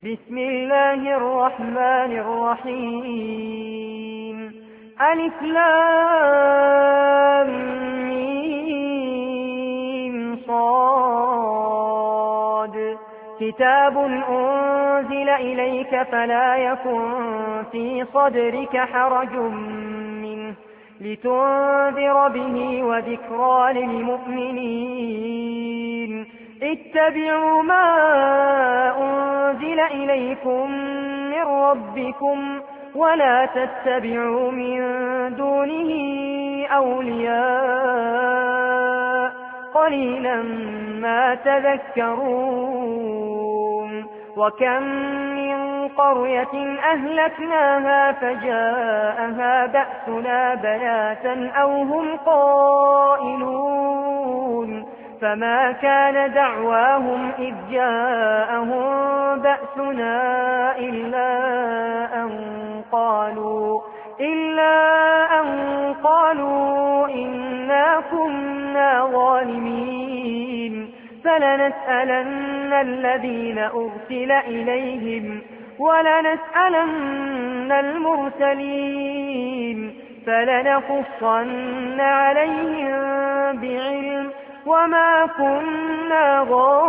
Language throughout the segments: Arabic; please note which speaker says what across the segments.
Speaker 1: بسم الله الرحمن الرحيم. ألف لام ميم صاد. كتاب أنزل إليك فلا يكن في صدرك حرج منه لتنذر به وذكرى للمؤمنين. اتبعوا ما أنزل إليكم من ربكم ولا تتبعوا من دونه أولياء قليلا ما تذكرون. وكم من قرية أهلكناها فجاءها بأسنا بياتا أو هم قائلون فما كان دعواهم إذ جاءهم بأسنا إلا أن قالوا إنا كنا ظالمين. فلنسألن الذين أرسل إليهم ولنسألن المرسلين فلنقصن عليهم بعلم وما كنا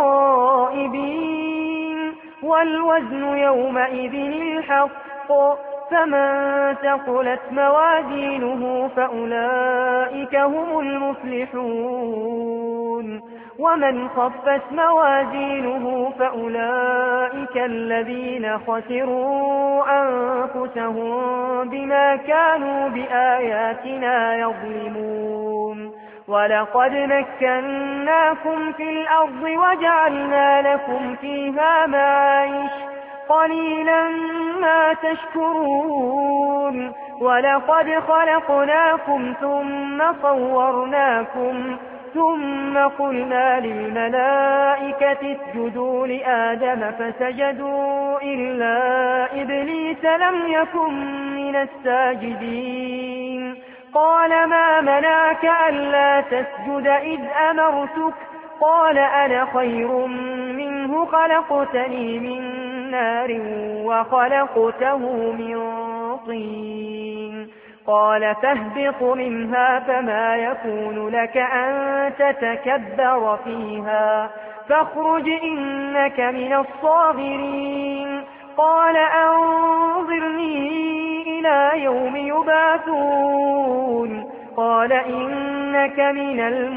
Speaker 1: غائبين. والوزن يومئذ الحق فمن ثقلت موازينه فأولئك هم المفلحون ومن خفت موازينه فأولئك الذين خسروا أنفسهم بما كانوا بآياتنا يظلمون. ولقد مكناكم في الأرض وجعلنا لكم فيها معايش قليلا ما تشكرون. ولقد خلقناكم ثم صورناكم ثم قلنا للملائكة اسجدوا لآدم فسجدوا إلا إبليس لم يكن من الساجدين. قال ما منعك ألا تسجد إذ أمرتك؟ قال أنا خير منه خلقتني من نار وخلقته من طين. قال فاهبط منها فما يكون لك أن تتكبر فيها فاخرج إنك من الصاغرين. قال أنظرني إلى يوم يبعثون. قال إنك من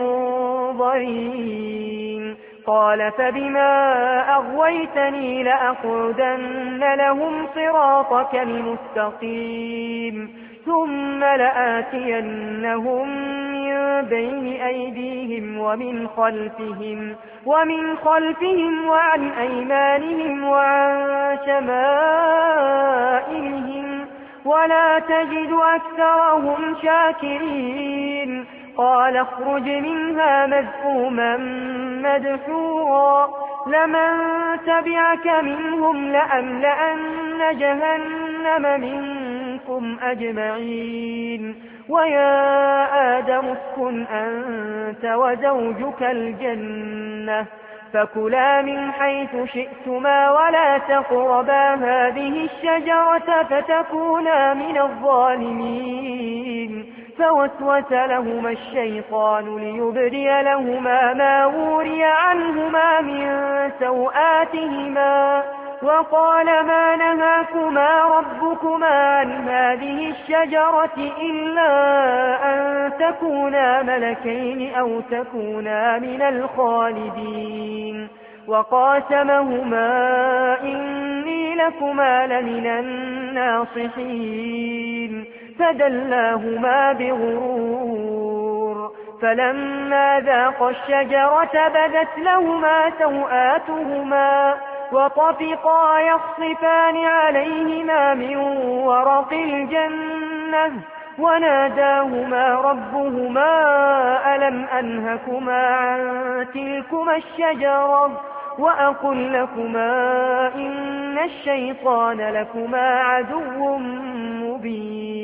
Speaker 1: المنظرين. قال فبما أغويتني لأقعدن لهم صراطك المستقيم ثم لآتينهم من بين أيديهم ومن خلفهم وعن أيمانهم وعن شمائلهم ولا تجد أكثرهم شاكرين. قال اخرج منها مذءوما مدحورا لمن تبعك منهم لأملأن جهنم منكم أجمعين. ويا آدم اسكن أنت وزوجك الجنة فكلا من حيث شئتما ولا تقربا هذه الشجرة فتكونا من الظالمين. فوسوس لهما الشيطان ليبدي لهما ما وري عنهما من سوآتهما وقال ما نهاكما ربكما عن هذه الشجرة إلا أن تكونا ملكين أو تكونا من الخالدين. وقاسمهما إني لكما لمن الناصحين فدلاهما بغرور. فلما ذاقا الشجرة بدت لهما سوآتهما وطفقا يخصفان عليهما من ورق الجنة وناداهما ربهما ألم أنهكما عن تلكما الشجرة وأقل لكما إن الشيطان لكما عدو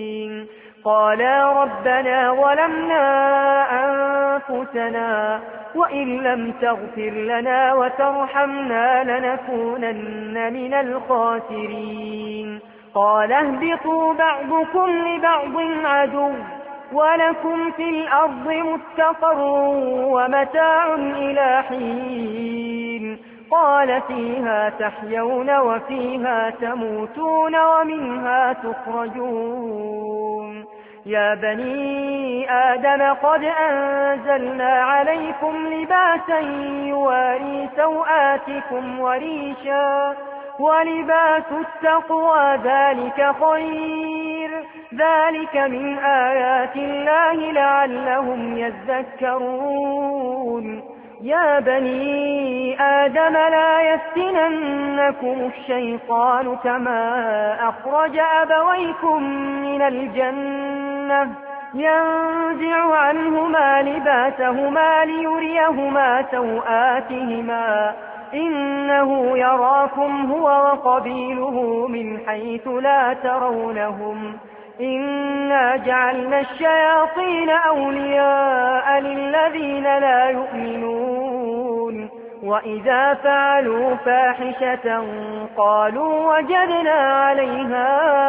Speaker 1: مبين. قالا ربنا ظلمنا أنفسنا وإن لم تغفر لنا وترحمنا لنكونن من الخاسرين. قال اهبطوا بعضكم لبعض عدو ولكم في الأرض مستقر ومتاع إلى حين. قال فيها تحيون وفيها تموتون ومنها تخرجون. يا بني آدم قد أنزلنا عليكم لباسا يواري سوآتكم وريشا ولباس التقوى ذلك خير. ذلك من آيات الله لعلهم يذكرون. يا بني آدم لا يفتننكم الشيطان كما أخرج أبويكم من الجنة ينزع عنهما لباسهما ليريهما سوآتهما إنه يراكم هو وقبيله من حيث لا ترونهم إنا جعلنا الشياطين أولياء للذين لا يؤمنون. وإذا فعلوا فاحشة قالوا وجدنا عليها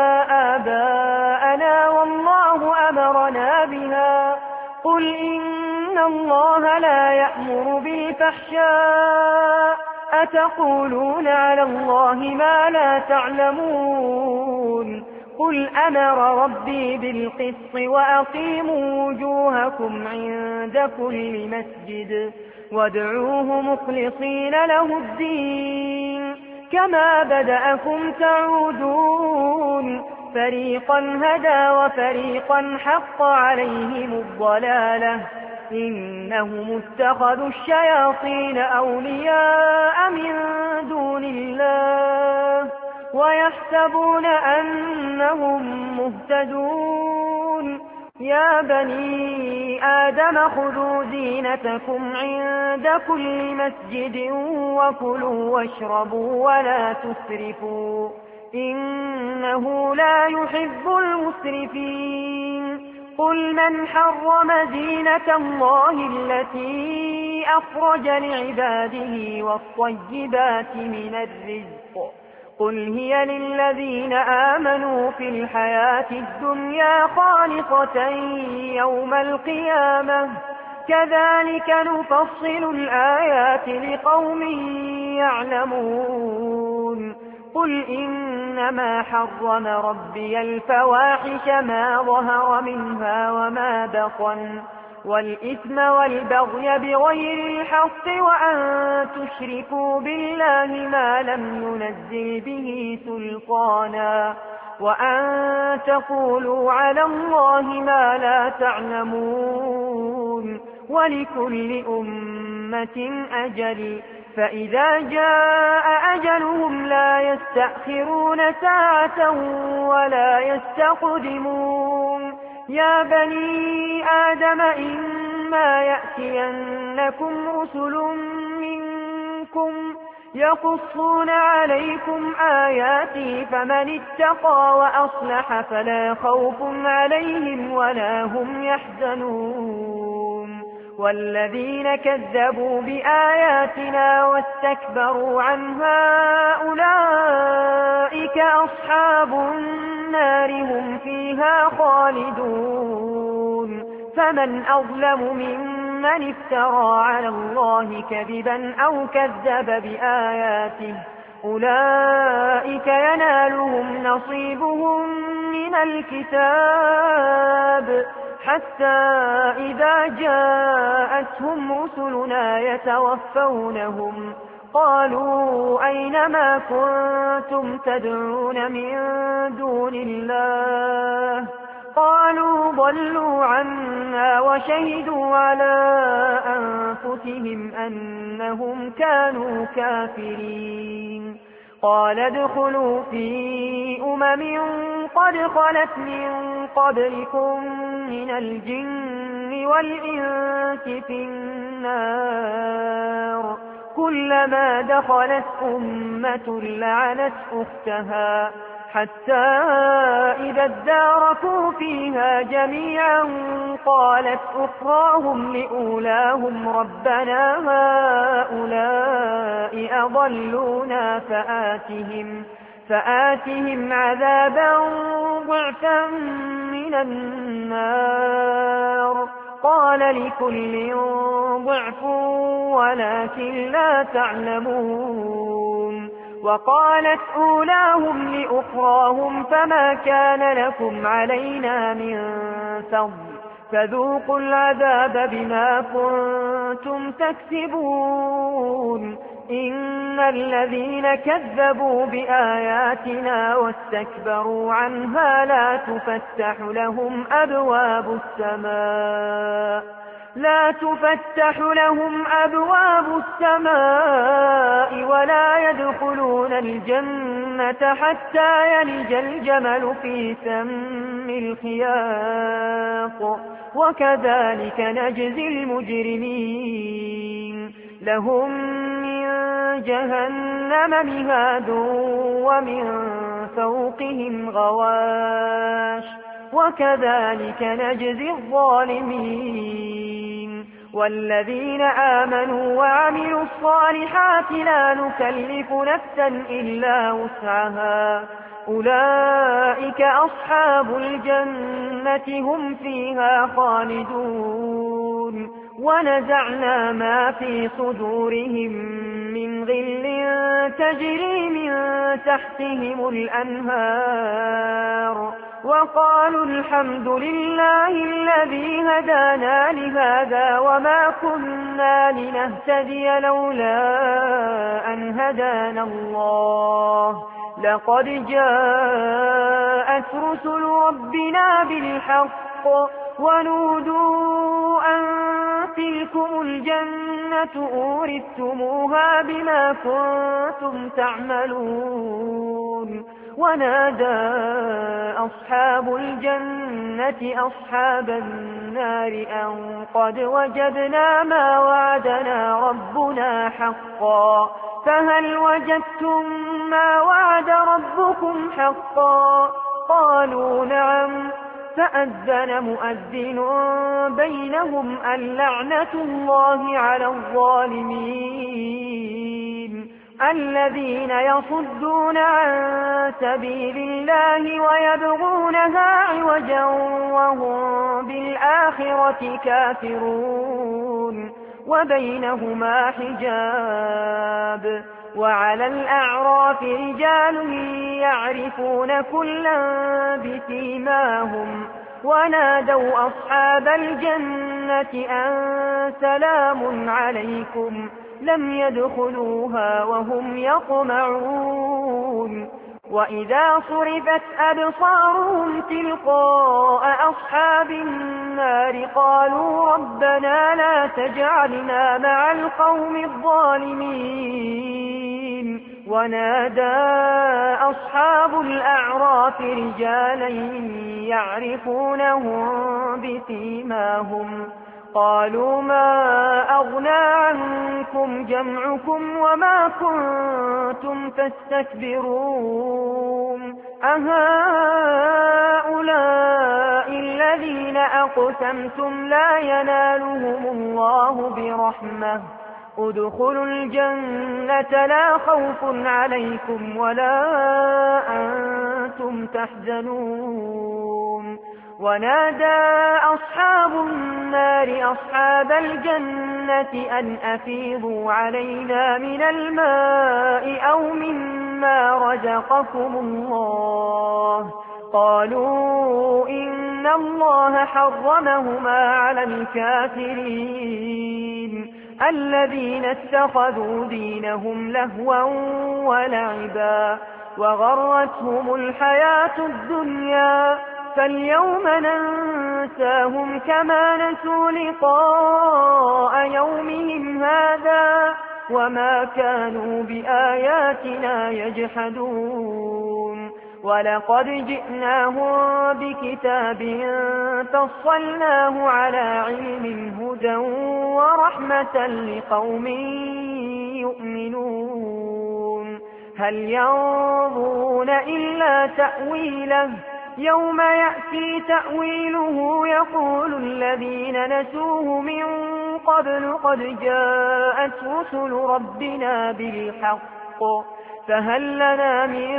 Speaker 1: آباءنا والله أمرنا بها. قل إن الله لا يأمر بالفحشاء أتقولون على الله ما لا تعلمون. قل أمر ربي بالقسط وأقيموا وجوهكم عند كل مسجد وادعوه مخلصين له الدين كما بدأكم تعودون. فريقا هدى وفريقا حق عليهم الضلالة إنهم اتخذوا الشياطين أولياء من دون الله ويحسبون أنهم مهتدون. يا بني آدم خذوا زينتكم عند كل مسجد وكلوا واشربوا ولا تسرفوا إنه لا يحب المسرفين. قل من حرم زينة الله التي أخرج لعباده والطيبات من الرزق قل هي للذين آمنوا في الحياة الدنيا خالصة يوم القيامة كذلك نفصل الآيات لقوم يعلمون. قل إنما حرم ربي الفواحش ما ظهر منها وما بطن والإثم والبغي بغير الحق وأن تشركوا بالله ما لم ينزل به سلطانا وأن تقولوا على الله ما لا تعلمون. ولكل أمة أجل فإذا جاء أجلهم لا يستأخرون ساعة ولا يستقدمون. يا بني آدم إما يأتينكم رسل منكم يقصون عليكم آياتي فمن اتقى وأصلح فلا خوف عليهم ولا هم يحزنون. والذين كذبوا بآياتنا واستكبروا عنها أولئك أصحاب النار هم فيها خالدون. فمن أظلم ممن افترى على الله كذبا أو كذب بآياته أولئك ينالهم نصيبهم من الكتاب حتى إذا جاءتهم رسلنا يتوفونهم قالوا أين ما كنتم تدعون من دون الله قالوا ضلوا عنا وشهدوا على أنفسهم أنهم كانوا كافرين. قال ادخلوا في قد خلت من قبلكم من الجن والإنس في النار كلما دخلت أمة لعنت أختها حتى إذا اداركوا فيها جميعا قالت أخراهم لأولاهم ربنا هؤلاء أضلونا فآتهم عذابا ضعفا من النار قال لكل ضعف ولكن لا تعلمون. وقالت أولاهم لأخراهم فما كان لكم علينا من فضل فذوقوا العذاب بما كنتم تكسبون. إن الذين كذبوا بآياتنا واستكبروا عنها لا تفتح لهم أبواب السماء ولا يدخلون الجنة حتى يلج الجمل في سم الخياط وكذلك نجزي المجرمين. لهم من جهنم مهاد ومن فوقهم غواش وكذلك نجزي الظالمين. والذين آمنوا وعملوا الصالحات لا نكلف نفسا إلا وسعها أولئك أصحاب الجنة هم فيها خالدون. ونزعنا ما في صدورهم من غل تجري من تحتهم الأنهار وقالوا الحمد لله الذي هدانا لهذا وما كنا لنهتدي لولا أن هدانا الله لقد جاءت رسل ربنا بالحق ونودوا أن تلكم الجنة أورثتموها بما كنتم تعملون. ونادى أصحاب الجنة أصحاب النار أن قد وجدنا ما وعدنا ربنا حقا فهل وجدتم ما وعد ربكم حقا؟ قالوا نعم. فأذن مؤذن بينهم اللعنة الله على الظالمين الذين يصدون عن سبيل الله ويبغونها عوجا وهم بالآخرة كافرون وبينهما حجاب. وعلى الأعراف رجال يعرفون كلا بسيماهم ونادوا أصحاب الجنة أن سلام عليكم لم يدخلوها وهم يطمعون. وإذا صرفت أبصارهم تلقاء أصحاب النار قالوا ربنا لا تجعلنا مع القوم الظالمين. ونادى أصحاب الأعراف رجالا يعرفونهم بسيماهم قالوا ما أغنى عنكم جمعكم وما كنتم تستكبرون أهؤلاء الذين أقسمتم لا ينالهم الله برحمة ادخلوا الجنة لا خوف عليكم ولا أنتم تحزنون. ونادى أصحاب النار أصحاب الجنة أن أفيضوا علينا من الماء أو مما رزقكم الله قالوا إن الله حرمهما على الكافرين الذين اتخذوا دينهم لهوا ولعبا وغرتهم الحياة الدنيا فاليوم ننساهم كما نسوا لقاء يومهم هذا وما كانوا بآياتنا يجحدون. ولقد جئناهم بكتاب فصلناه على علم هدى ورحمة لقوم يؤمنون. هل ينظرون إلا نسينا تأويله يوم يأتي تأويله يقول الذين نسوه من قبل قد جاءت رسل ربنا بالحق فهل لنا من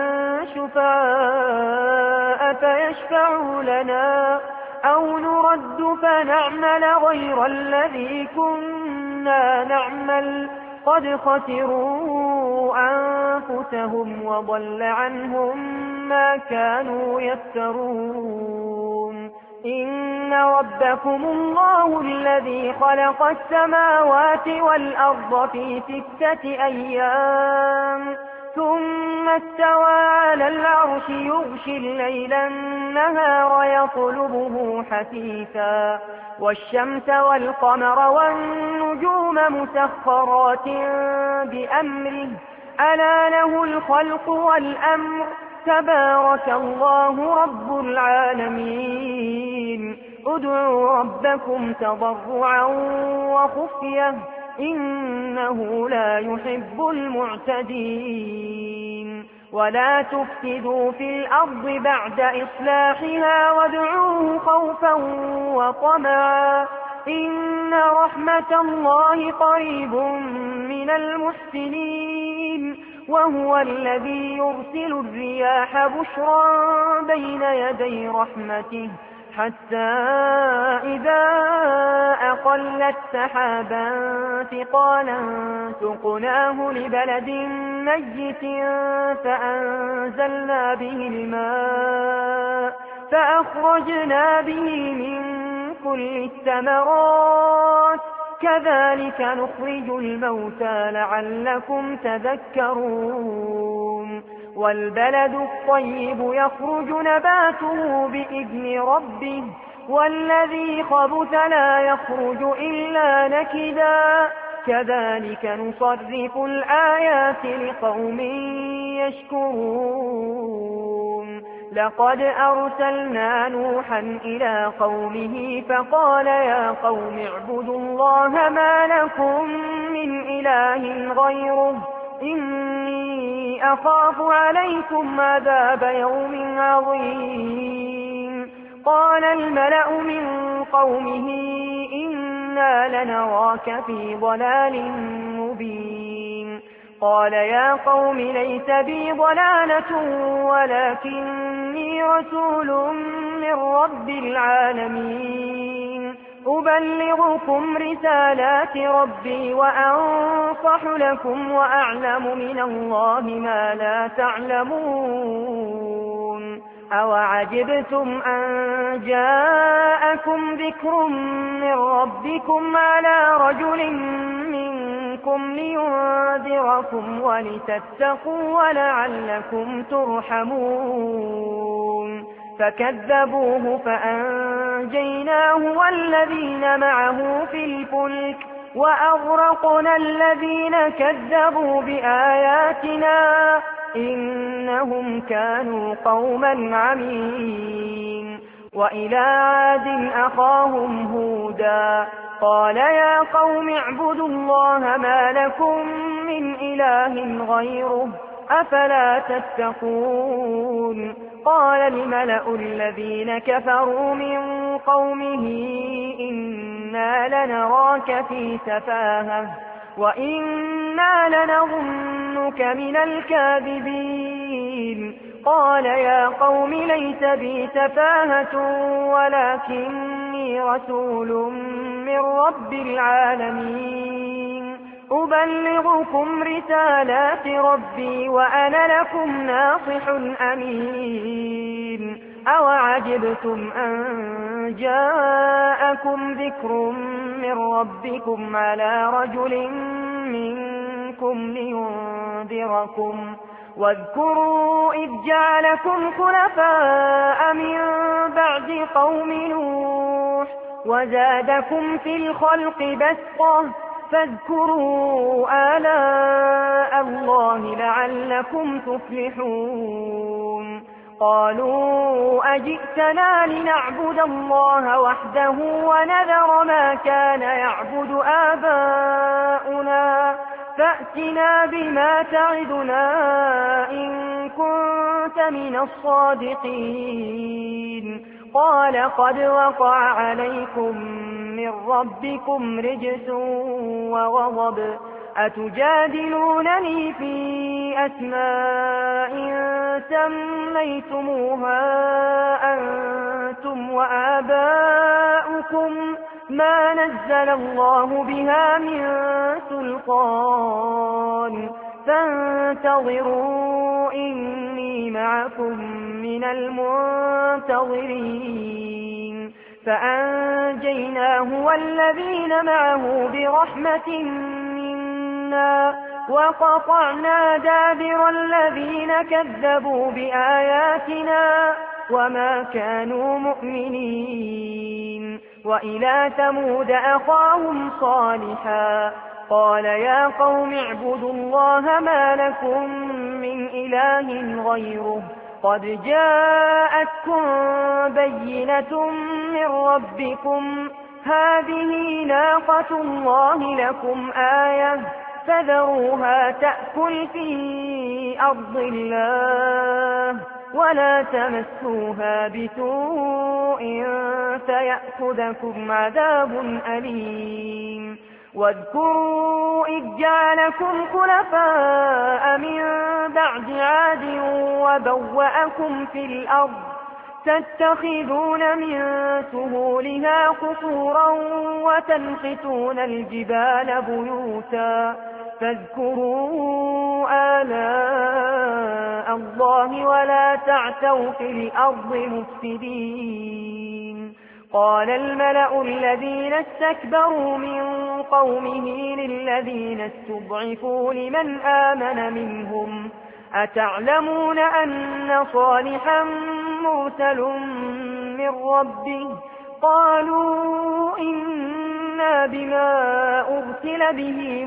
Speaker 1: شفاء فيشفعوا لنا أو نرد فنعمل غير الذي كنا نعمل قد خسروا أنفسهم وضل عنهم ما كانوا يفترون إن ربكم الله الذي خلق السماوات والأرض في 6 أيام ثم استوى على العرش يغشي الليل النهار يطلبه حثيثا والشمس والقمر والنجوم مسخرات بأمره ألا له الخلق والأمر تبارك الله رب العالمين ادعوا ربكم تضرعا وخفية إنه لا يحب المعتدين ولا تفسدوا في الأرض بعد إصلاحها وادعوه خوفا وطمعا إن رحمة الله قريب من المحسنين وهو الذي يرسل الرياح بشرا بين يدي رحمته حتى إذا أقلت سحابا ثقالا سقناه لبلد ميت فأنزلنا به الماء فأخرجنا به من كل الثمرات كذلك نخرج الموتى لعلكم تذكرون والبلد الطيب يخرج نباته بإذن ربه والذي خبث لا يخرج إلا نكدا كذلك نصرف الآيات لقوم يشكرون لقد أرسلنا نوحا إلى قومه فقال يا قوم اعبدوا الله ما لكم من إله غيره إني أخاف عليكم عذاب يوم عظيم قال الملأ من قومه إنا لنراك في ضلال مبين قال يا قوم ليس بي ضلالة ولكني رسول من رب العالمين أبلغكم رسالات ربي وأنصح لكم وأعلم من الله ما لا تعلمون أوعجبتم أن جاءكم ذكر من ربكم على رجل منكم لينذركم ولتتقوا ولعلكم ترحمون فكذبوه فأنجيناه والذين معه في الفلك وأغرقنا الذين كذبوا بآياتنا إنهم كانوا قوما عمين وإلى عاد أخاهم هودا قال يا قوم اعبدوا الله ما لكم من إله غيره أفلا تتقون قال الملأ الذين كفروا من قومه إنا لنراك في سفاهة وإنا لنظنك من الكاذبين قال يا قوم ليس بي سفاهة ولكني رسول من رب العالمين أبلغكم رسالات ربي وأنا لكم ناصح أمين أوعجبتم أن جاءكم ذكر من ربكم على رجل منكم لينذركم واذكروا إذ جعلكم خلفاء من بعد قوم نوح وزادكم في الخلق بسطة فاذكروا آلاء الله لعلكم تفلحون قالوا أجئتنا لنعبد الله وحده ونذر ما كان يعبد آباؤنا فأتنا بما تعدنا إن كنت من الصادقين. قال قد وقع عليكم من ربكم رجس وغضب أتجادلونني في أسماء سميتموها أنتم وآباؤكم ما نزل الله بها من سلطان فانتظروا إني معكم من المنتظرين. فأنجيناه والذين معه برحمة منا وقطعنا دابر الذين كذبوا بآياتنا وما كانوا مؤمنين. وإلى ثمود أخاهم صالحا قال يا قوم اعبدوا الله ما لكم من إله غيره قد جاءتكم بينة من ربكم هذه ناقة الله لكم آية فذروها تأكل في أرض الله ولا تمسوها بسوء فيأخذكم عذاب أليم. واذكروا إذ جعلكم خلفاء من بعد عاد وبوأكم في الأرض تتخذون من سهولها قصورا وتنحتون الجبال بيوتا فاذكروا آلاء الله ولا تعثوا في الأرض مفسدين. قال الملأ الذين استكبروا من قومه للذين استضعفوا لمن آمن منهم أتعلمون أن صالحا مرسل من ربه قالوا إنا بما أرسل به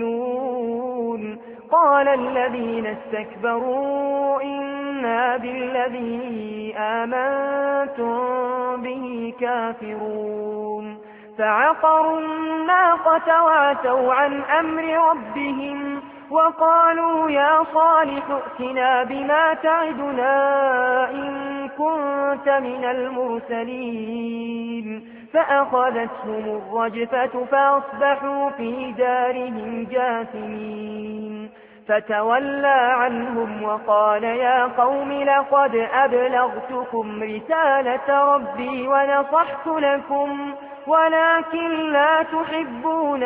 Speaker 1: مؤمنون. قال الذين استكبروا إنا بالذي آمنتم به كافرون. فعقروا الناقة وعتوا عن أمر ربهم وقالوا يا صالح ائتنا بما تعدنا إن كنت من المرسلين. فأخذتهم الرجفة فأصبحوا في دارهم جاثمين. فتولى عنهم وقال يا قوم لقد أبلغتكم رسالة ربي ونصحت لكم ولكن لا تحبون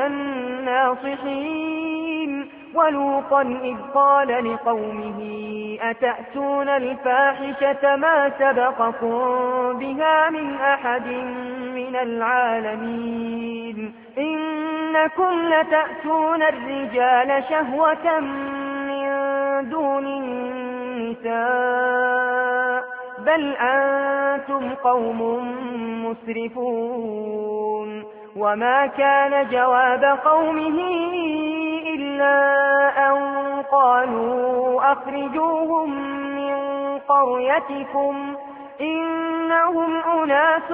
Speaker 1: الناصحين. ولوطا إذ قال لقومه أتأتون الفاحشة ما سبقكم بها من أحد من العالمين إنكم لتأتون الرجال شهوة من دون النساء بل أنتم قوم مسرفون. وما كان جواب قومه إلا أن قالوا أخرجوهم من قريتكم إنهم أناس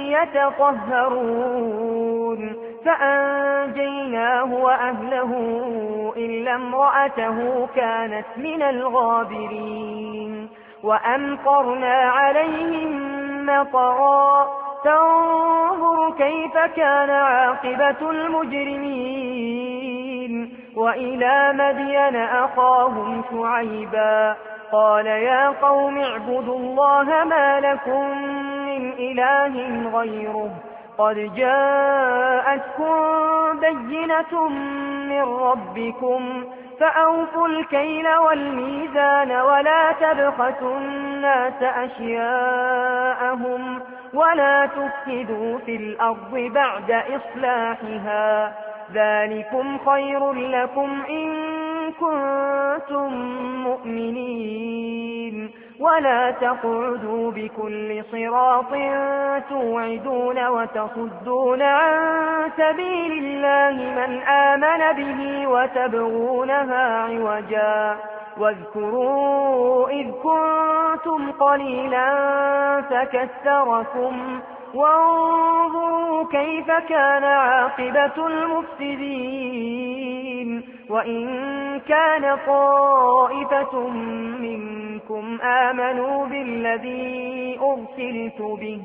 Speaker 1: يتطهرون. فأنجيناه وأهله إلا امرأته كانت من الغابرين. وأمطرنا عليهم مطرا فانظر كيف كان عاقبة المجرمين. وإلى مدين أخاهم شعيبا قال يا قوم اعبدوا الله ما لكم من إله غيره قد جاءتكم بينة من ربكم فأوفوا الكيل والميزان ولا تبخسوا الناس أشياءهم ولا تفسدوا في الأرض بعد إصلاحها ذلكم خير لكم إن كنتم مؤمنين. ولا تقعدوا بكل صراط توعدون وتصدون عن سبيل الله من آمن به وتبغونها عوجا. واذكروا إذ كنتم قليلا فكثركم وانظروا كيف كان عاقبة المفسدين. وإن كان طائفة منكم آمنوا بالذي أرسلت به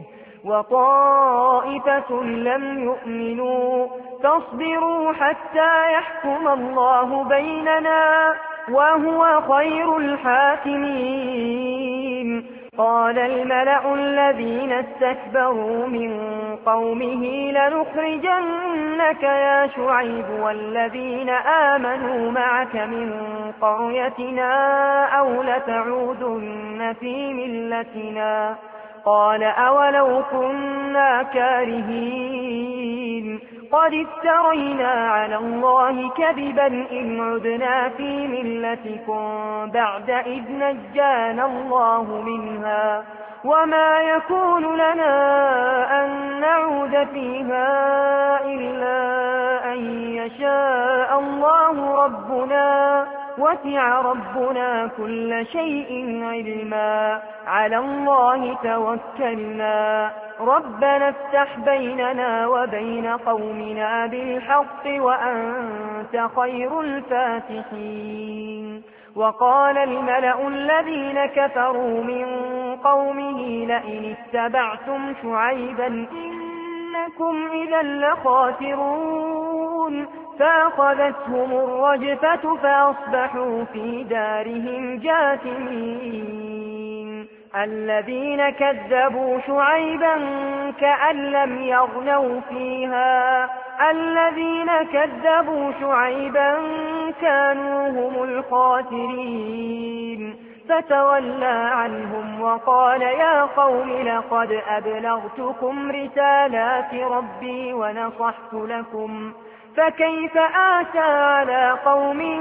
Speaker 1: وطائفة لم يؤمنوا فاصبروا حتى يحكم الله بيننا وهو خير الحاكمين. قال الملأ الذين استكبروا من قومه لنخرجنك يا شعيب والذين آمنوا معك من قريتنا أو لتعودن في ملتنا. قال أولو كنا كارهين قد افترينا على الله كذبا إن عدنا في ملتكم بعد إذ نجانا الله منها وما يكون لنا أن نعود فيها إلا أن يشاء الله ربنا وسع ربنا كل شيء علما على الله توكلنا ربنا افتح بيننا وبين قومنا بالحق وأنت خير الفاتحين. وقال الملأ الذين كفروا من قومه لئن اتبعتم شعيبا إنكم إذا لخاسرون فأخذتهم الرجفة فأصبحوا في دارهم جاثمين. الذين كذبوا شعيبا كأن لم يغنوا فيها الذين كذبوا شعيبا كانوا هم الخاسرين فتولى عنهم وقال يا قوم لقد أبلغتكم رسالات ربي ونصحت لكم فكيف آسى على قوم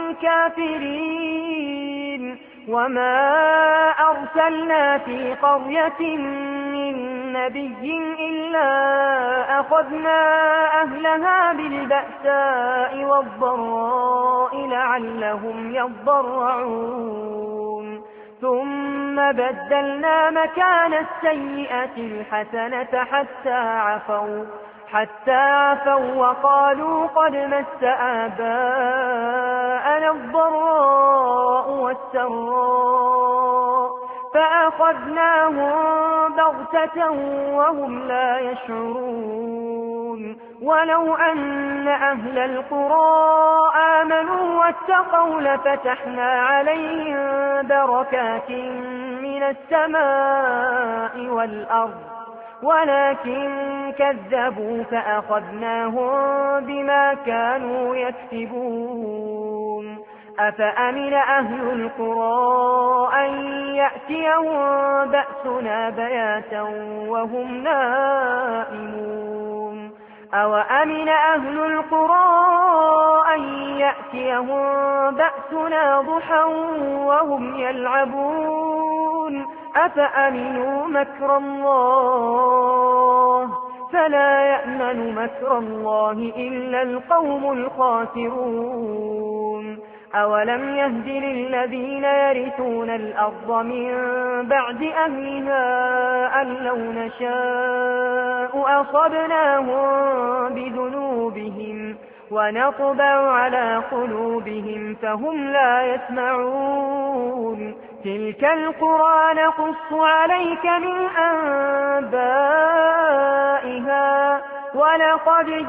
Speaker 1: كافرين. وما أرسلنا في قرية من نبي إلا أخذنا أهلها بالبأساء والضراء لعلهم يضرعون ثم بدلنا مكان السيئة الحسنة حتى عفوا وقالوا قد مس آباءنا الضراء والسراء فأخذناهم بغتة وهم لا يشعرون. ولو أن أهل القرى آمنوا واتقوا لفتحنا عليهم بركات من السماء والأرض ولكن كذبوا فأخذناهم بما كانوا يكسبون. أفأمن أهل القرى أن يأتيهم بأسنا بياتا وهم نائمون أوأمن أهل القرى أن يأتيهم بأسنا ضحى وهم يلعبون أفأمنوا مكر الله فلا يأمن مكر الله إلا القوم الخاسرون. أولم يهد للذين يرثون الأرض من بعد أهلها أن لو نشاء أصبناهم بذنوبهم ونطبع على قلوبهم فهم لا يسمعون. تلك القرى نقص عليك من أنبائها ولقد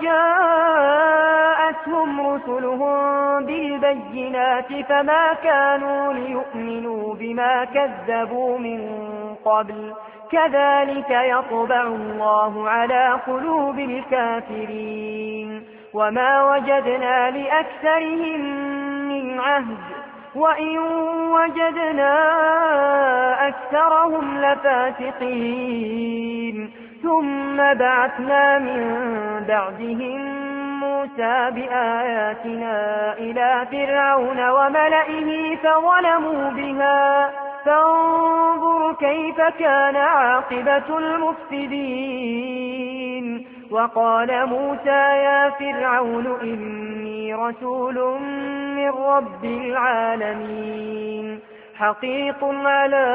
Speaker 1: جاءتهم رسلهم بالبينات فما كانوا ليؤمنوا بما كذبوا من قبل كذلك يطبع الله على قلوب الكافرين. وما وجدنا لأكثرهم من عهد وإن وجدنا أكثرهم لفاسقين. ثم بعثنا من بعدهم موسى بآياتنا إلى فرعون وملئه فظلموا بها فانظر كيف كان عاقبة المفسدين. وقال موسى يا فرعون إني رسول من رب العالمين حقيق على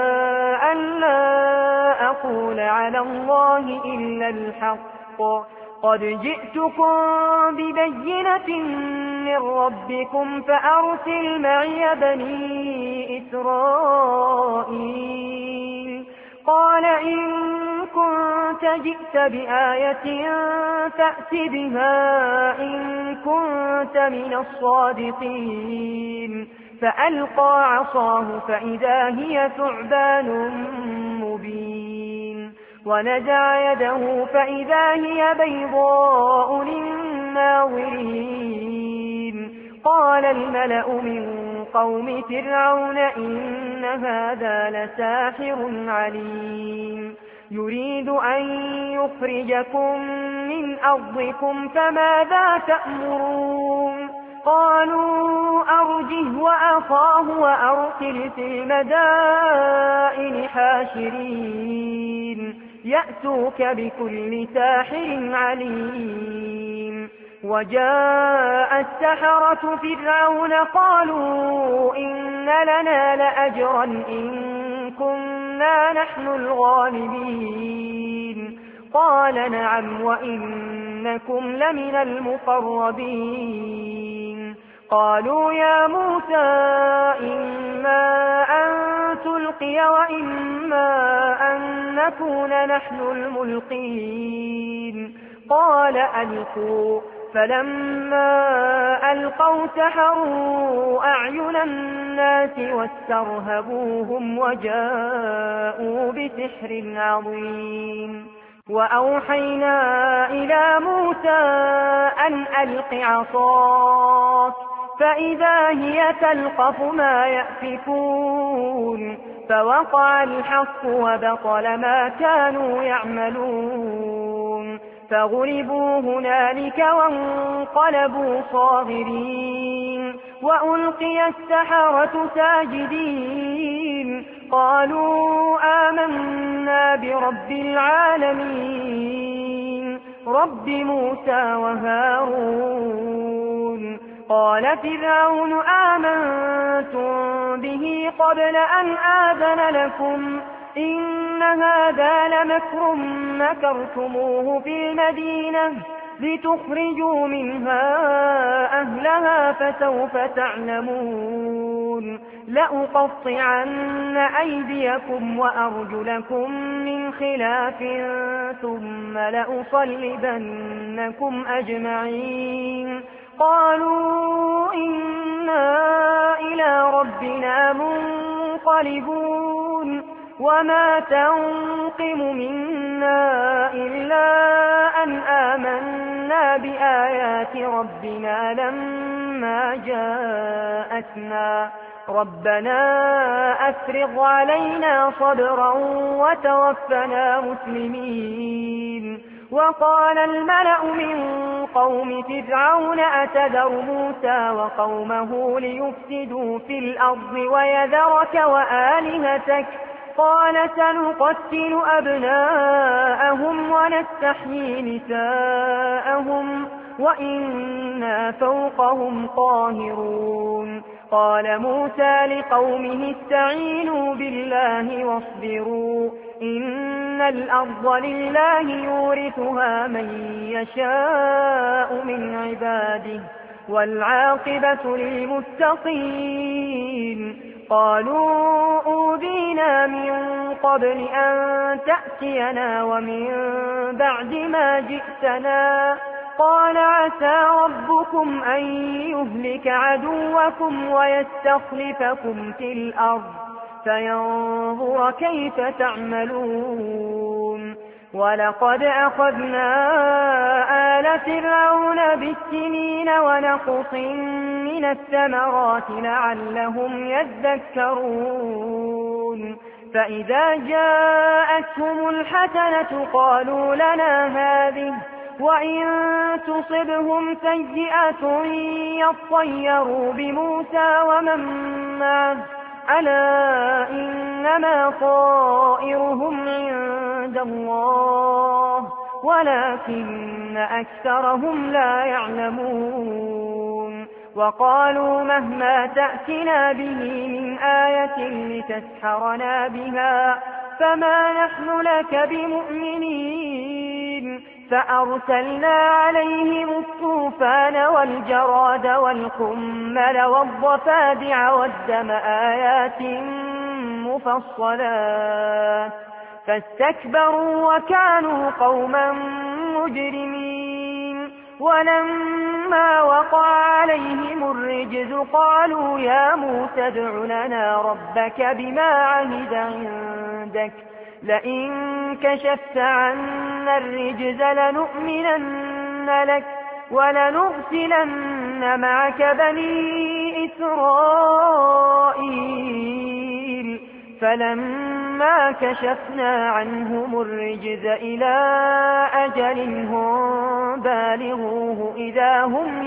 Speaker 1: أن لا أقول على الله إلا الحق قد جئتكم ببينة من ربكم فأرسل معي بني إسرائيل. قال إن كنت جئت بآية فأت بها إن كنت من الصادقين. فألقى عصاه فإذا هي ثعبان مبين ونزع يده فإذا هي بيضاء للناظرين. قال الملأ من قوم فرعون إن هذا لساحر عليم يريد أن يخرجكم من أرضكم فماذا تأمرون؟ قالوا أرجه وأخاه وأرسل في المدائن حاشرين يأتوك بكل ساحر عليم. وجاء السحرة فرعون قالوا إن لنا لأجرا إن كنا نحن الغالبين. قال نعم وإنكم لمن المقربين. قالوا يا موسى إما أن تلقي وإما أن نكون نحن الملقين. قال ألقوا. فلما ألقوا سحروا أعين الناس واسترهبوهم وجاءوا بسحر عظيم. وأوحينا إلى موسى أن ألق عصاك فإذا هي تلقف ما يأفكون. فوقع الحق وبطل ما كانوا يعملون فغلبوا هنالك وانقلبوا صاغرين. وألقي السحرة ساجدين قالوا آمنا برب العالمين رب موسى وهارون. قال فرعون آمنتم به قبل أن آذن لكم إن هذا لمكر مكرتموه في المدينة لتخرجوا منها أهلها فسوف تعلمون. لأقطعن أيديكم وأرجلكم من خلاف ثم لأصلبنكم أجمعين. قالوا إنا إلى ربنا منقلبون وما تنقم منا إلا أن آمنا بآيات ربنا لما جاءتنا ربنا أفرغ علينا صبرا وتوفنا مسلمين. وقال الملأ من قوم فرعون أتذر موسى وقومه ليفسدوا في الأرض ويذرك وآلهتك قال سنقتل أبناءهم ونستحيي نساءهم وإنا فوقهم قاهرون. قال موسى لقومه استعينوا بالله واصبروا إن الأرض لله يورثها من يشاء من عباده والعاقبة للمتقين. قالوا أوذينا من قبل أن تأتينا ومن بعد ما جئتنا قال عسى ربكم أن يهلك عدوكم ويستخلفكم في الأرض فينظر كيف تعملون. ولقد أخذنا آل فرعون بالسنين ونقص من الثمرات لعلهم يذكرون. فإذا جاءتهم الحسنة قالوا لنا هذه وإن تصبهم سيئة يطيروا بموسى ومن معه ألا إنما طائرهم عند الله ولكن أكثرهم لا يعلمون. وقالوا مهما تأتنا به من آية لتسحرنا بها فما نحن لك بمؤمنين فأرسلنا عليهم الطوفان والجراد والقمل والضفادع والدم آيات مفصلات فاستكبروا وكانوا قوما مجرمين ولما وقع عليهم الرجز قالوا يا موسى ادع لنا ربك بما عهد عندك لئن كشفت عنا الرجز لنؤمنن لك ولنرسلن معك بني إسرائيل فلما كشفنا عنهم الرجز إلى أجل هم بالغوه إذا هم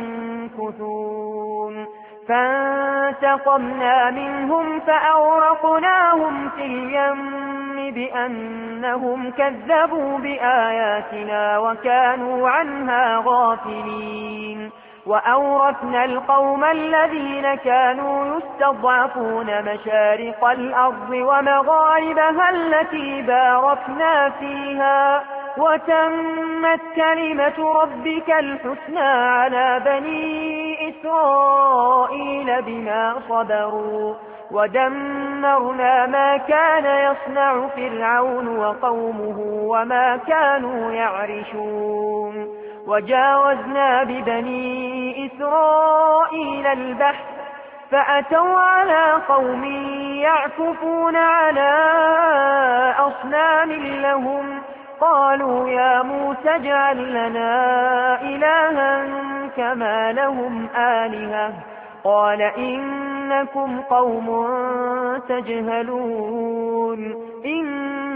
Speaker 1: ينكثون فانتقمنا منهم فأغرقناهم في اليم بأنهم كذبوا بآياتنا وكانوا عنها غافلين وأورثنا القوم الذين كانوا يستضعفون مشارق الأرض ومغاربها التي باركنا فيها وتمت كلمة ربك الحسنى على بني إسرائيل بما صبروا ودمرنا ما كان يصنع فرعون وقومه وما كانوا يعرشون وجاوزنا ببني إسرائيل البحر فأتوا على قوم يعكفون على أصنام لهم قالوا يا موسى اجعل لنا إلها كما لهم آلهة قال إنكم قوم تجهلون إن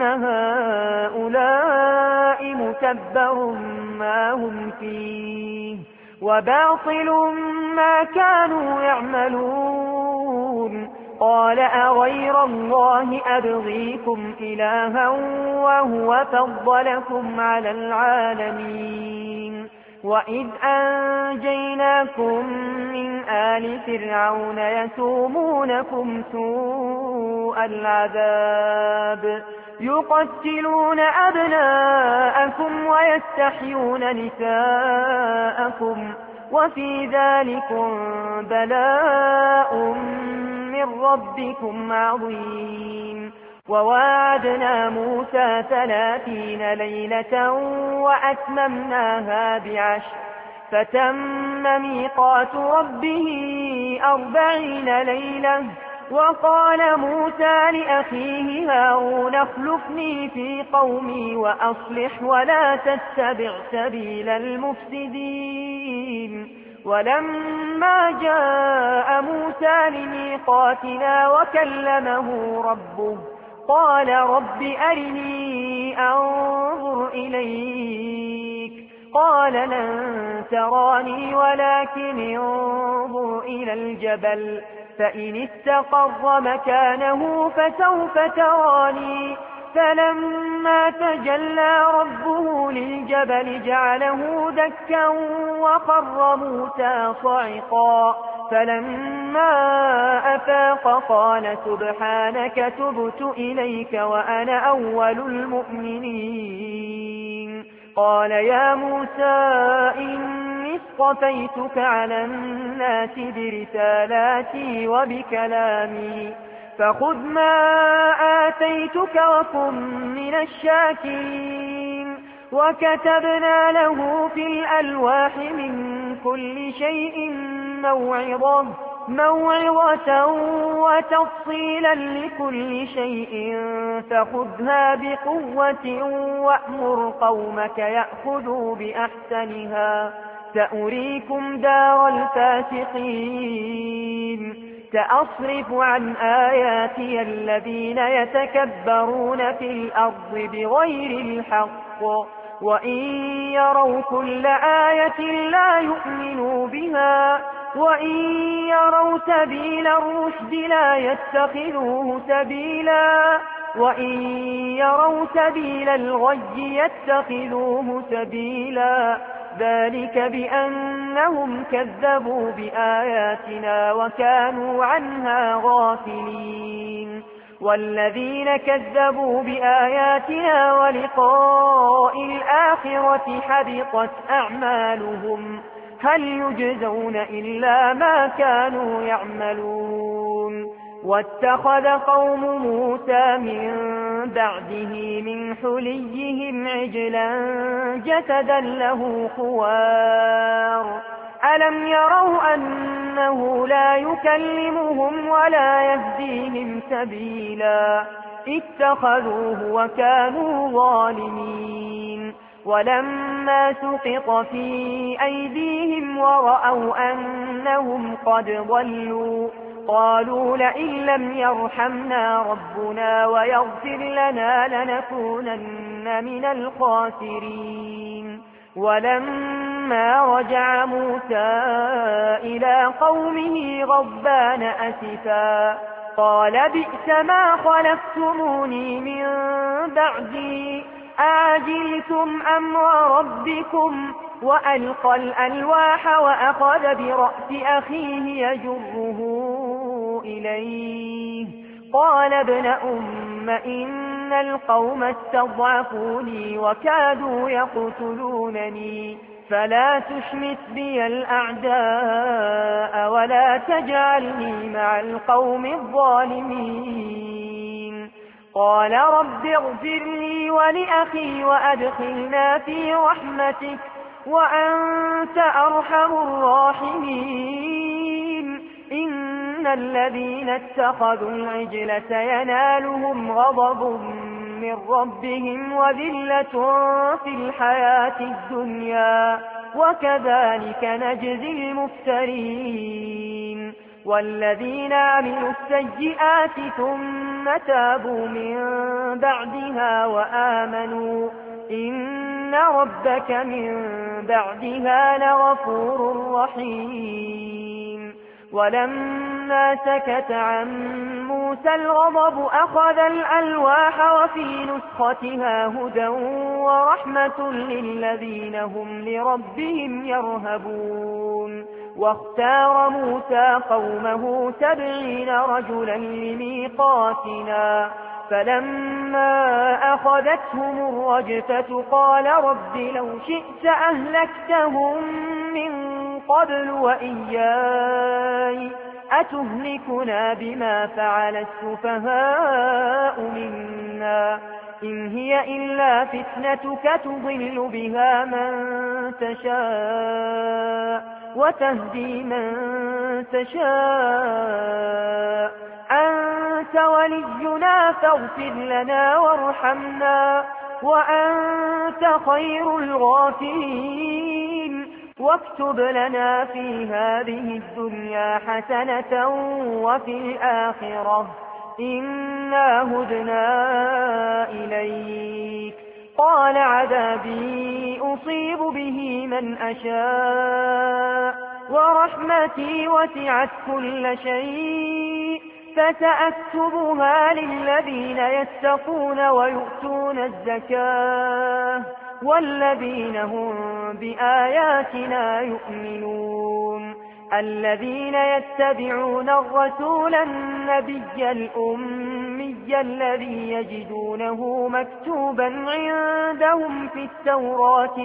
Speaker 1: هؤلاء متبر ما هم فيه وباطل ما كانوا يعملون قال أغير الله أبغيكم إلها وهو فضلكم على العالمين وإذ أنجيناكم من آل فرعون يسومونكم سوء العذاب يقتلون أبناءكم ويستحيون نساءكم وفي ذلكم بلاء من ربكم عظيم وواعدنا موسى 30 ليلة وأتممناها ب10 فتم ميقات ربه 40 ليلة وقال موسى لأخيه هارون اخلفني في قومي وأصلح ولا تتبع سبيل المفسدين ولما جاء موسى لميقاتنا وكلمه ربه قال رب أرني أنظر إليك قال لن تراني ولكن انظر إلى الجبل فإن استقر مكانه فسوف تراني فلما تجلى ربه للجبل جعله دكا وخر موسى صعقا فلما أفاق قال سبحانك تبت إليك وأنا أول المؤمنين قال يا موسى إني اصطفيتك على الناس برسالاتي وبكلامي فخذ ما آتيتك وكن من الشاكرين وكتبنا له في الألواح من كل شيء موعظة وتفصيلا لكل شيء فخذها بقوة وأمر قومك يأخذوا بأحسنها سأريكم دار الفاسقين سأصرف عن آياتي الذين يتكبرون في الأرض بغير الحق وإن يروا كل آية لا يؤمنوا بها وإن يروا سبيل الرشد لا يتخذوه سبيلا وإن يروا سبيل الغي يتخذوه سبيلا ذلك بأنهم كذبوا بآياتنا وكانوا عنها غافلين والذين كذبوا بآياتنا ولقاء الآخرة حبطت أعمالهم هل يجزون إلا ما كانوا يعملون واتخذ قوم موسى من بعده من حليهم عجلا جسدا له خوار ألم يروا أنه لا يكلمهم ولا يهديهم سبيلا اتخذوه وكانوا ظالمين ولما سقط في أيديهم ورأوا أنهم قد ضلوا قالوا لئن لم يرحمنا ربنا ويغفر لنا لنكونن من الخاسرين ولما رجع موسى إلى قومه غضبان أسفا قال بئس ما خلفتموني من بعدي أعجلتم أمر ربكم وألقى الألواح وأخذ برأس أخيه يجره إليه قال ابن أم إن القوم استضعفوني وكادوا يقتلونني فلا تشمت بي الأعداء ولا تجعلني مع القوم الظالمين قال رب اغفر لي ولأخي وأدخلنا في رحمتك وأنت أرحم الراحمين إن الذين اتخذوا العجل سينالهم غضب من ربهم وذلة في الحياة الدنيا وكذلك نجزي المفترين والذين عملوا السيئات ثم تابوا من بعدها وآمنوا إن ربك من بعدها لغفور رحيم ولما سكت عن موسى الغضب أخذ الألواح وفي نسختها هدى ورحمة للذين هم لربهم يرهبون واختار موسى قومه 70 رجلا لميقاتنا فلما أخذتهم الرجفة قال رب لو شئت أهلكتهم من قبل وإياي أتهلكنا بما فعل السفهاء منا إن هي إلا فتنتك تضل بها من تشاء وتهدي من تشاء أنت ولينا فاغفر لنا وارحمنا وأنت خير الغافرين واكتب لنا في هذه الدنيا حسنة وفي الآخرة إنا هدنا إليك قال عذابي أصيب به من أشاء ورحمتي وسعت كل شيء فسأكتبها للذين يتقون ويؤتون الزكاة والذين هم بآياتنا يؤمنون الذين يتبعون الرسول النبي الأمي الذي يجدونه مكتوبا عندهم في التوراة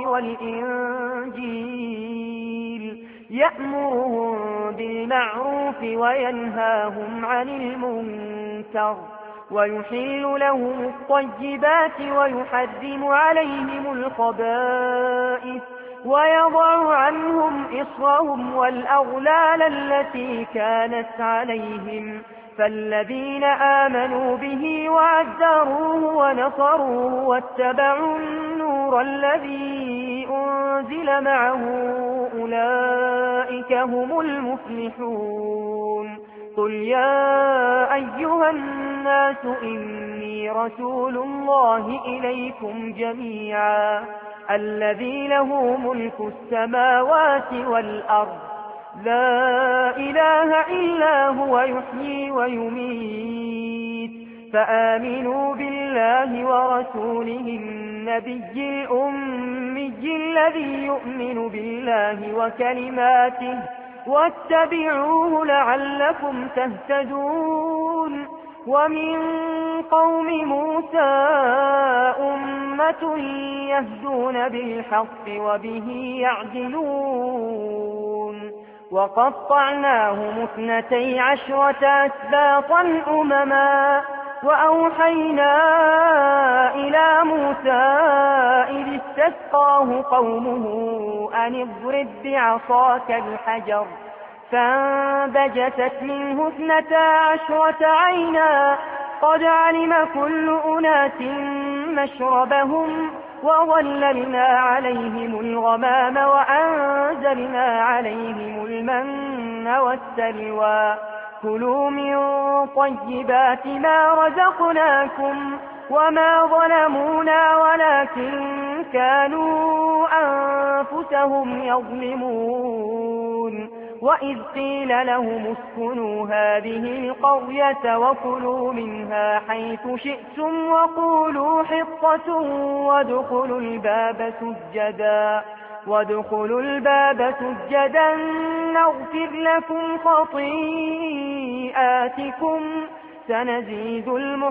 Speaker 1: والإنجيل يأمرهم بالمعروف وينهاهم عن المنكر ويحل لهم الطيبات ويحرم عليهم الخبائث ويضع عنهم إصرهم والأغلال التي كانت عليهم فالذين آمنوا به وعذروه ونصروه واتبعوا النور الذي أنزل معه أولئك هم المفلحون قل يا أيها الناس إني رسول الله إليكم جميعا الذي له ملك السماوات والأرض لا إله إلا هو يحيي ويميت فآمنوا بالله ورسوله النبي الأمي الذي يؤمن بالله وكلماته واتبعوه لعلكم تهتدون ومن قوم موسى أمة يهدون بالحق وبه يعدلون وقطعناهم 12 أسباطا أمما وأوحينا إلى موسى إذ استسقاه قومه أن اضرب بعصاك الحجر فانبجست منه 12 عينا قد علم كل أناس مشربهم وظللنا عليهم الغمام وأنزلنا عليهم المن والسلوى كلوا من طيبات ما رزقناكم وما ظلمونا ولكن كانوا أنفسهم يظلمون وإذ قيل لهم اسكنوا هذه القرية وكلوا منها حيث شئتم وقولوا حطة وادخلوا الباب سجدا نغفر لكم خطيئاتكم سنزيد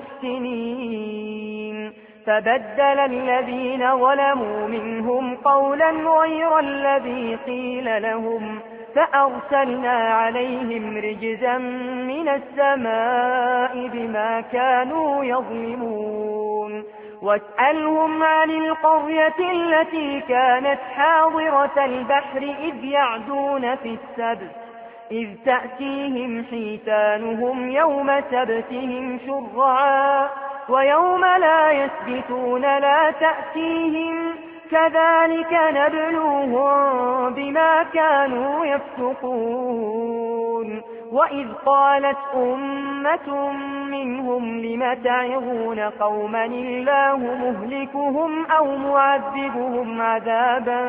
Speaker 1: المحسنين فبدل الذين ظلموا منهم قولا غير الذي قيل لهم فأرسلنا عليهم رجزا من السماء بما كانوا يظلمون واسألهم عن القرية التي كانت حاضرة البحر إذ يعدون في السبت إذ تأتيهم حيتانهم يوم سبتهم شرعا ويوم لا يسبتون لا تأتيهم كذلك نبلوهم بما كانوا يفسقون وإذ قالت أمة منهم لم تعظون قوما الله مهلكهم أو معذبهم عذابا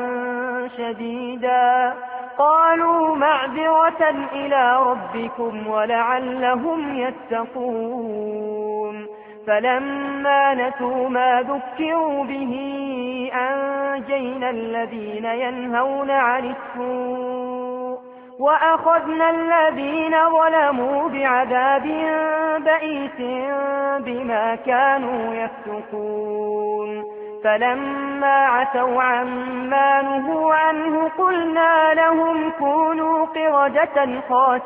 Speaker 1: شديدا قالوا معذرة إلى ربكم ولعلهم يتقون فلما نسوا ما ذكروا به أنجينا الذين ينهون عن السوء وأخذنا الذين ظلموا بعذاب بئيس بما كانوا يفسقون فلما عتوا عما نهوا عنه قلنا لهم كونوا قردة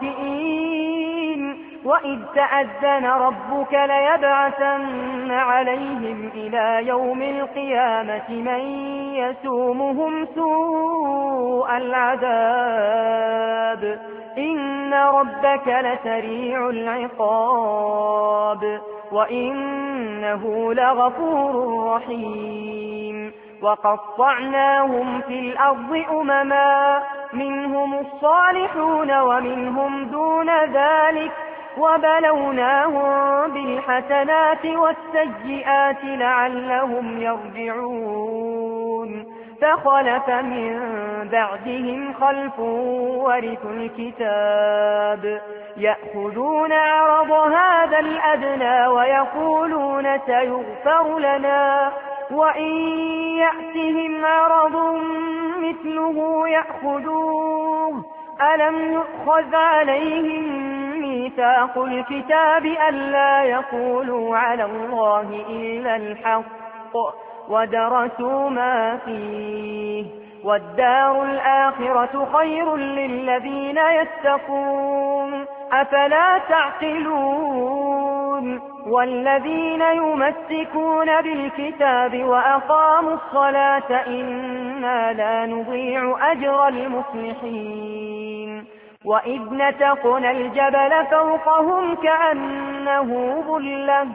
Speaker 1: خاسئين وإذ تأذن ربك ليبعثن عليهم إلى يوم القيامة من يسومهم سوء العذاب إن ربك لسريع العقاب وإنه لغفور رحيم وقطعناهم في الأرض أمما منهم الصالحون ومنهم دون ذلك وبلوناهم بالحسنات والسيئات لعلهم يرجعون فخلف من بعدهم خلف ورثوا الكتاب يأخذون عرض هذا الأدنى ويقولون سيغفر لنا وإن يأتهم عرض مثله يأخذوه ألم يؤخذ عليهم ميثاق الكتاب ألا يقولوا على الله إلا الحق ودرسوا ما فيه والدار الآخرة خير للذين يتقون أفلا تعقلون والذين يمسكون بالكتاب وأقاموا الصلاة إنا لا نضيع أجر المصلحين وإذ نتقنا الجبل فوقهم كأنه ظلة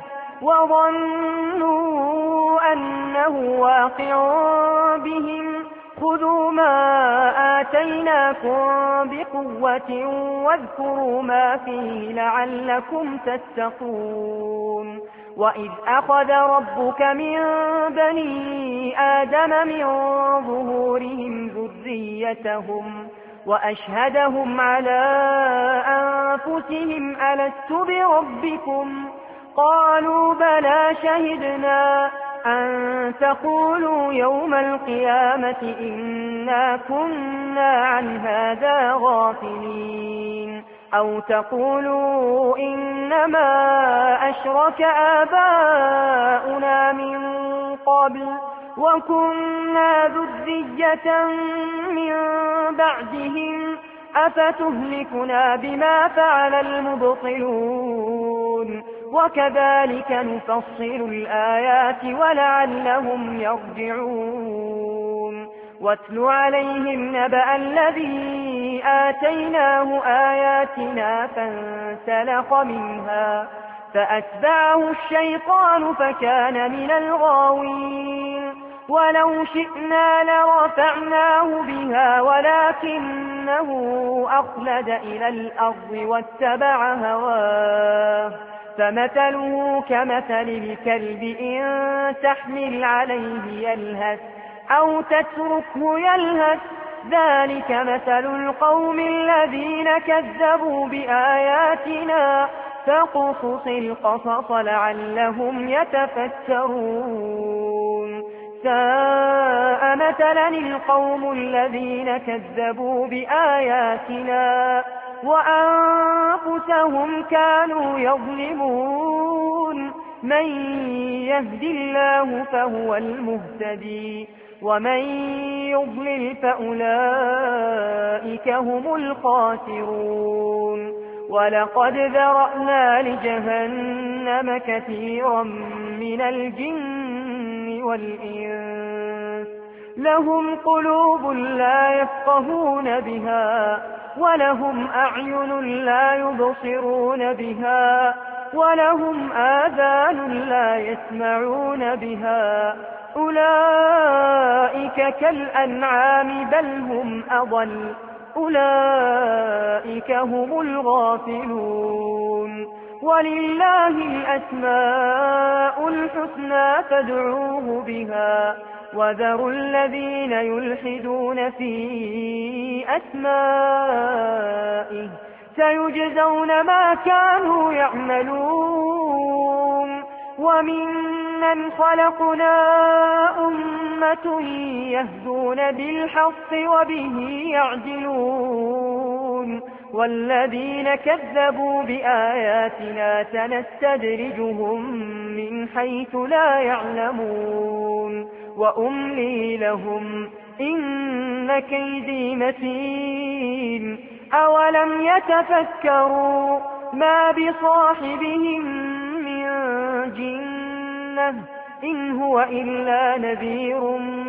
Speaker 1: وظنوا أنه واقع بهم خذوا ما آتيناكم بقوة واذكروا ما فيه لعلكم تتقون وإذ أخذ ربك من بني آدم من ظهورهم ذريتهم وأشهدهم على أنفسهم ألست بربكم قالوا بلى شهدنا أن تقولوا يوم القيامة إنا كنا عن هذا غافلين أو تقولوا إنما أشرك آباؤنا من قبل وكنا ذرية من بعدهم أفتهلكنا بما فعل المبطلون وكذلك نفصل الآيات ولعلهم يرجعون واتل عليهم نبأ الذي آتيناه آياتنا فانسلخ منها فأتبعه الشيطان فكان من الغاوين ولو شئنا لرفعناه بها ولكنه أخلد إلى الأرض واتبع هواه فمثله كمثل الكلب إن تحمل عليه يلهث أو تتركه يلهث ذلك مثل القوم الذين كذبوا بآياتنا فاقصص القصص لعلهم يتفكرون ساء مثلا القوم الذين كذبوا بآياتنا وأنفسهم كانوا يظلمون من يهد الله فهو المهتدي ومن يضلل فأولئك هم الخاسرون ولقد ذرأنا لجهنم كثيرا من الجن والإنس لهم قلوب لا يفقهون بها ولهم أعين لا يبصرون بها ولهم آذان لا يسمعون بها أولئك كالأنعام بل هم أضل أولئك هم الغافلون ولله الأسماء الحسنى فادعوه بها وذروا الذين يلحدون في أسمائه سيجزون ما كانوا يعملون وممن خلقنا أمة يهدون بالحق وبه يعدلون والذين كذبوا بآياتنا سنستدرجهم من حيث لا يعلمون وأملي لهم إن كيدي متين أولم يتفكروا ما بصاحبهم من جنة إن هو إلا نذير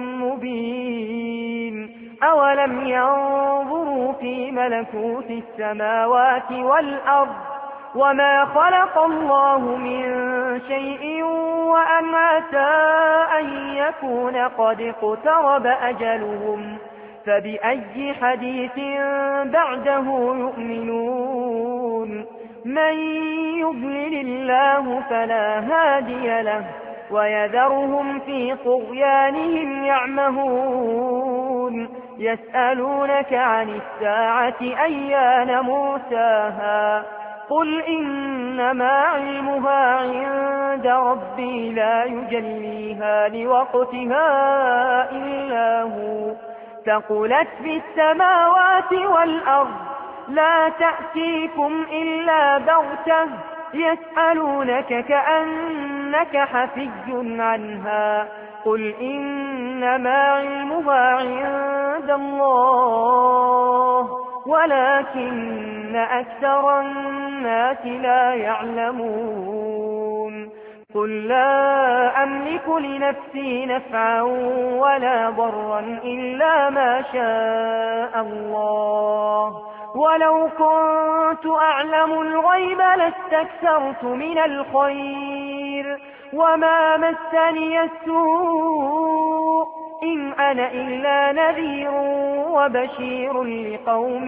Speaker 1: مبين أولم ينظروا في ملكوت السماوات والأرض وما خلق الله من شيء وأن عسى أن يكون قد اقترب أجلهم فبأي حديث بعده يؤمنون من يضلل الله فلا هادي له ويذرهم في طغيانهم يعمهون يسألونك عن الساعة أيان مرساها قل إنما علمها عند ربي لا يجليها لوقتها إلا هو ثقلت في السماوات والأرض لا تأتيكم إلا بغتة يسألونك كأنك حفي عنها قل إنما علمها عند الله ولكن أكثر الناس لا يعلمون قل لا أملك لنفسي نفعا ولا ضرا إلا ما شاء الله ولو كنت أعلم الغيب لاستكثرت من الخير وما مسني السوء إن أنا إلا نذير وبشير لقوم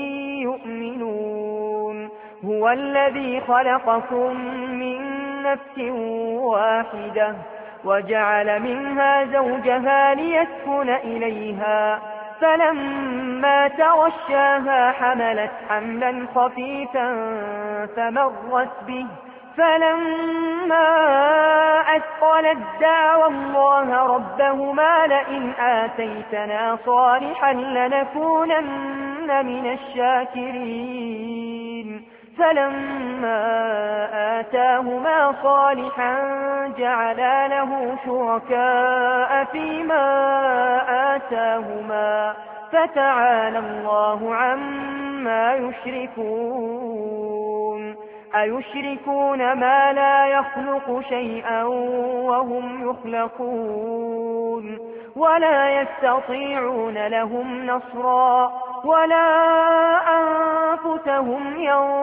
Speaker 1: يؤمنون هو الذي خلقكم من نفس واحدة وجعل منها زوجها ليسكن إليها فلما تغشاها حملت حملا خفيفا فمرت به فلما أثقلت دعوا الله ربهما لئن آتيتنا صالحا لنكونن من الشاكرين فلما آتاهما صالحا جعلا له شركاء فيما آتاهما فتعالى الله عما يشركون أيشركون ما لا يخلق شيئا وهم يخلقون ولا يستطيعون لهم نصرا ولا أنفسهم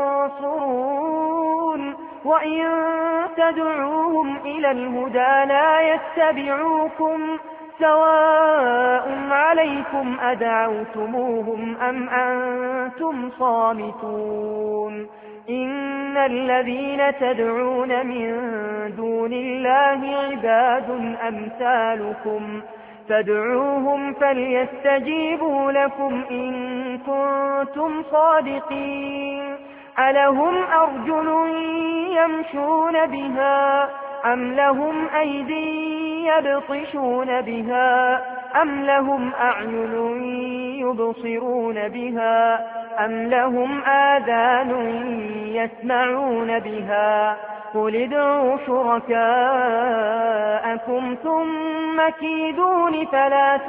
Speaker 1: ينصرون وإن تدعوهم إلى الهدى لا يتبعوكم سواء عليكم أدعوتموهم أم أنتم صامتون إن الذين تدعون من دون الله عباد أمثالكم فادعوهم فليستجيبوا لكم إن كنتم صادقين ألهم أرجل يمشون بها أم لهم أيدي يبطشون بها أم لهم أعين يبصرون بها أم لهم آذان يسمعون بها قل ادعوا شركاءكم ثم كيدون فلا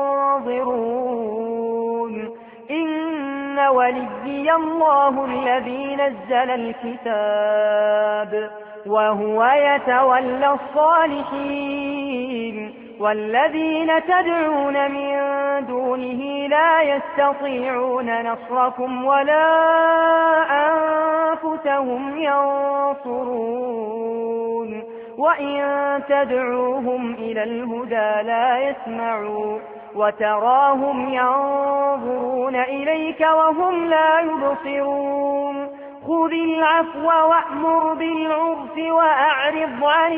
Speaker 1: تنظرون إن وليي الله الذي نزل الكتاب وهو يتولى الصالحين والذين تدعون من دونه لا يستطيعون نصركم ولا أنفسهم ينصرون وإن تدعوهم إلى الهدى لا يسمعوا وتراهم ينظرون إليك وهم لا يبصرون خذ العفو وأمر بالعرف وأعرض عن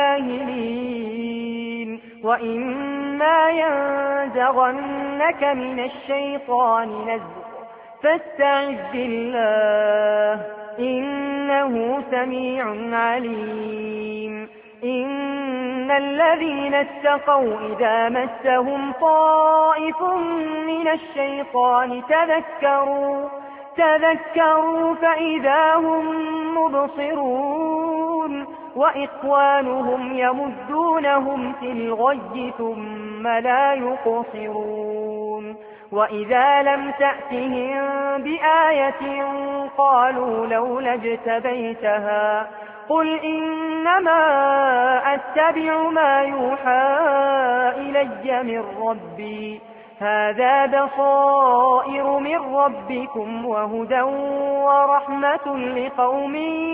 Speaker 1: الجاهلين وإما ينزغنك من الشيطان نزغ فاستعذ بالله إنه سميع عليم إن الذين اتقوا إذا مسهم طائف من الشيطان تذكروا فإذا هم مبصرون وإخوانهم يمدونهم في الغي ثم لا يقصرون وإذا لم تأتهم بآية قالوا لولا اجتبيتها قل إنما أتبع ما يوحى إلي من ربي هذا بصائر من ربكم وهدى ورحمة لقوم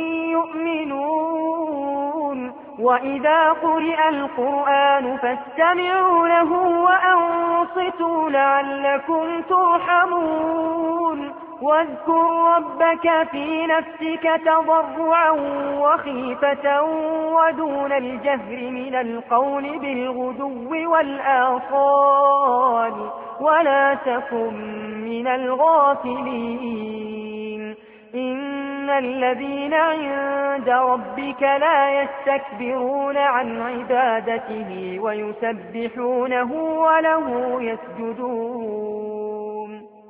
Speaker 1: يؤمنون وإذا قرئ القرآن فاستمعوا له وأنصتوا لعلكم ترحمون واذكر ربك في نفسك تضرعا وخيفة ودون الجهر من القول بالغدو والآصال ولا تكن من الغافلين إن الذين عند ربك لا يستكبرون عن عبادته ويسبحونه وله يسجدون